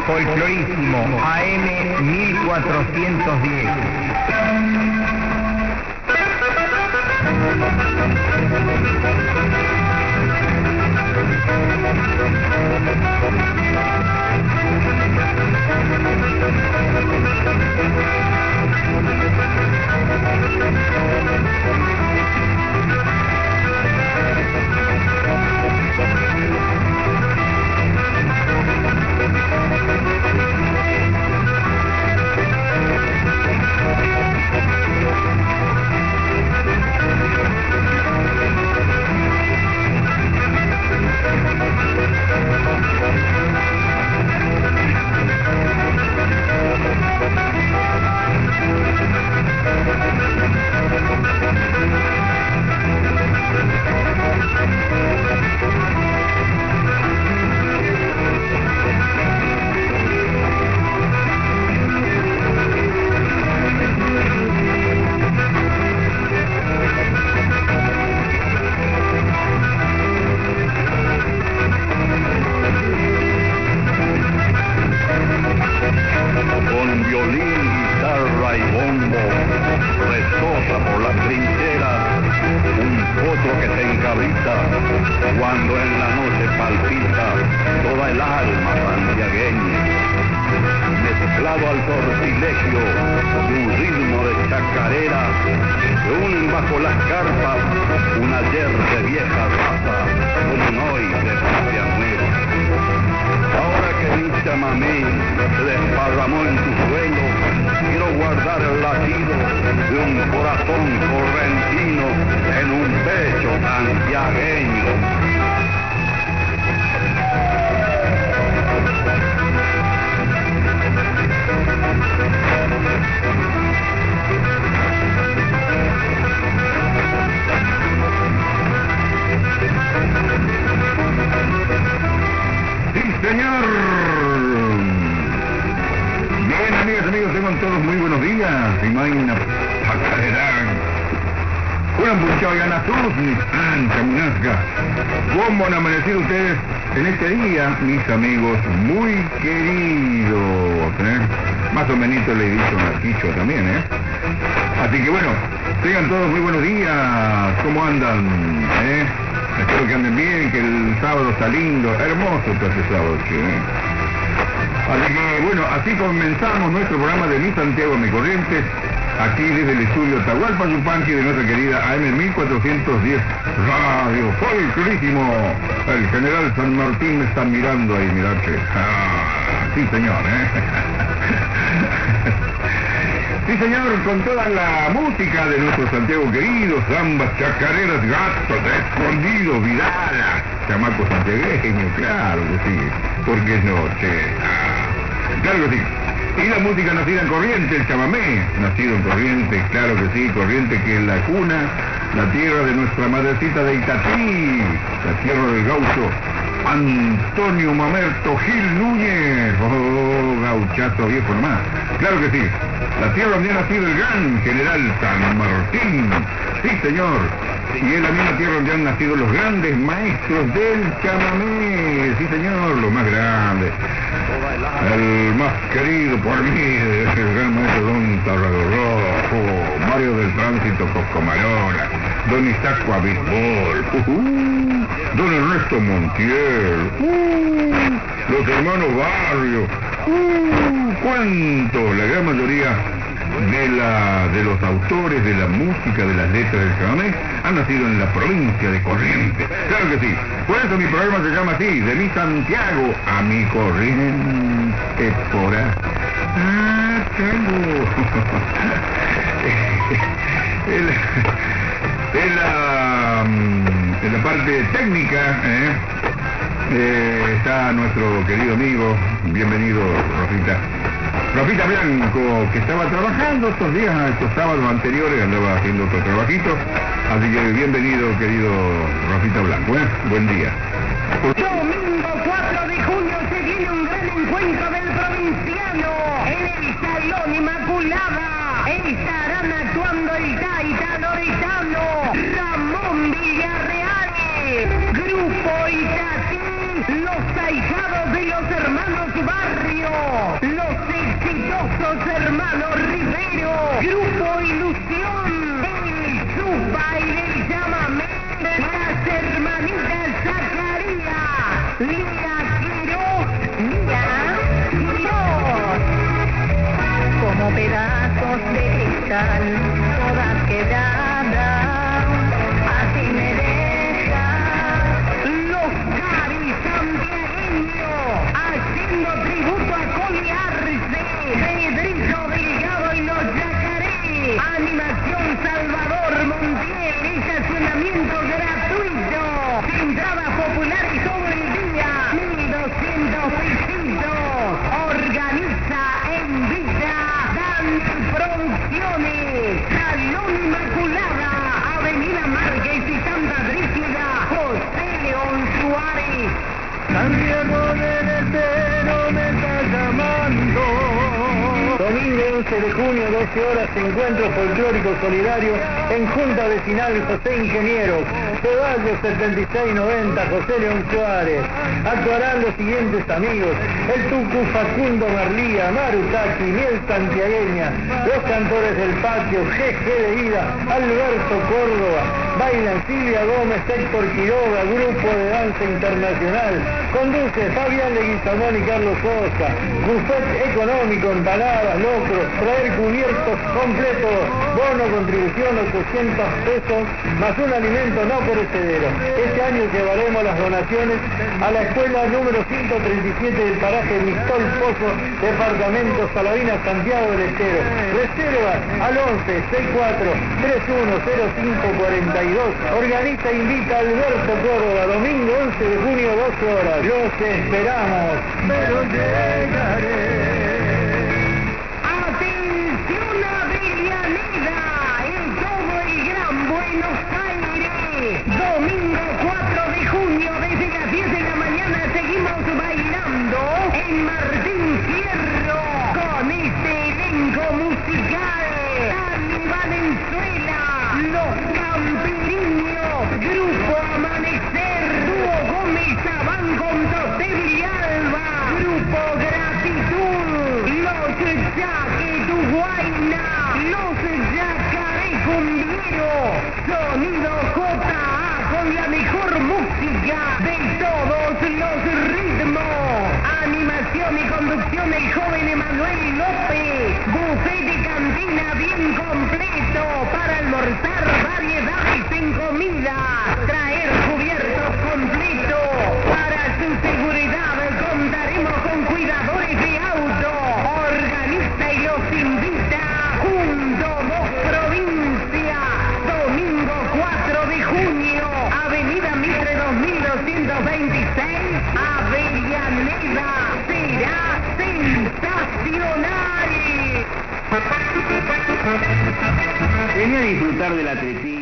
Folclorísimo, AM 1410. ¿Cómo han amanecido ustedes en este día, mis amigos muy queridos? Más o menos le he dicho a Quicho también, Así que bueno, tengan todos muy buenos días. ¿Cómo andan? Espero que anden bien, que el sábado está lindo, hermoso todo este sábado, Así que bueno, así comenzamos nuestro programa de Mi Santiago, Mi Corrientes, aquí desde el estudio Atahualpa Yupanqui de nuestra querida AM 1410 Radio Folclorísimo. El general San Martín me está mirando ahí, mirarse. Sí, señor, Sí, señor, con toda la música de nuestro Santiago querido, zambas, chacareras, gatos, escondidos, vidalas, chamacos santiagueños, claro que sí. ¿Por qué no, claro que sí. Y la música nacida en Corrientes, el chamamé, nacido en Corrientes, claro que sí, Corrientes, que es la cuna, la tierra de nuestra madrecita de Itatí, la tierra del gaucho Antonio Mamerto Gil Núñez, gauchazo viejo nomás, claro que sí, la tierra donde ha nacido el gran general San Martín, sí señor, y es la misma tierra donde han nacido los grandes maestros del chamamé, sí señor, los más grandes. El más querido por mí, el gran maestro Don Tarrado Rojo, Mario del Tránsito Coscomarona, Don Isaco Abisbol, Don Ernesto Montiel, los hermanos Barrio, cuánto, la gran mayoría de los autores de la música, de las letras del chamamé, han nacido en la provincia de Corrientes. Claro que sí. Por eso mi programa se llama así, de Mi Santiago a Mi Corrientes por ahí. En la parte técnica, está nuestro querido amigo, bienvenido Rafita Blanco, que estaba trabajando estos días, estos sábados anteriores, andaba haciendo otro trabajito, así que bienvenido querido Rafita Blanco, buen día. Domingo 4 de junio se viene un gran encuentro del provinciano en el Salón Inmaculada. Estarán actuando el taita loretano Ramón Villarreal, Grupo Itatí, los ahijados de los hermanos Barrio, Grupo Ilusión, el Zupa y el Llámame, las hermanitas Zacarías, Lía Quiroz, como pedazos de cristal, todas quedadas, así me deja los Cari santiagueños, haciendo tributo a Coliarse, Pedrito Delgado y los Yacaré, Animación Salvador Montiel, estacionamiento gratuito, entradas populares todo el día, 1.200 pesitos, organiza en vida Dan Producciones, Salón Inmaculada, Avenida Márquez y Santa Brígida, José León Suárez. Santiago del Estero me está llamando. Domingo 11 de junio, 12 horas, encuentro folclórico solidario en Junta Vecinal José Ingenieros, Ceballos 7690, José León Suárez. Actuarán los siguientes amigos: el Tucu Facundo Marlía, Marutaki, Miel Santiagueña, los cantores del patio, GG de Ida, Alberto Córdoba, bailan Silvia Gómez, Héctor Quiroga, Grupo de Danza Internacional, conduce Fabián Leguizamón y Carlos Sosa, buffet económico, empanadas, locro, traer cubiertos completos, bono contribución 800 pesos, más un alimento no perecedero. Este año llevaremos las donaciones a la escuela número 137 del paraje Mistol Pozo, departamento Salavina, Santiago del Estero. Reserva al 11 64 310542. Organiza e invita Alberto Córdoba, domingo 11 de junio, 12 horas. Los esperamos. Pero llegaré. Atención Avellaneda, en todo el Gran Buenos Aires, domingo 4 de junio, desde las 10 de la mañana seguimos bailando en Martín Fierro, con este elenco musical: Dani Valenzuela, Los Campiriños, Grupo Amanecer, Dúo Gómez Abán con José Villalba, Grupo Gratitud, Los Yaquetuguayna, Los Yacaré Cumbieros, Sonido J.A. con la mejor música de todos los ritmos, animación y conducción el joven Emanuel López, buffet de cantina bien completo para almorzar, variedades en comida, traer cubiertos completos. Para su seguridad contaremos con cuidadores de auto. Organiza y los invita Junto Dos Provincia, domingo 4 de junio, Avenida Mitre 2226, Avellaneda. Será sensacional. Venía a disfrutar del atletismo.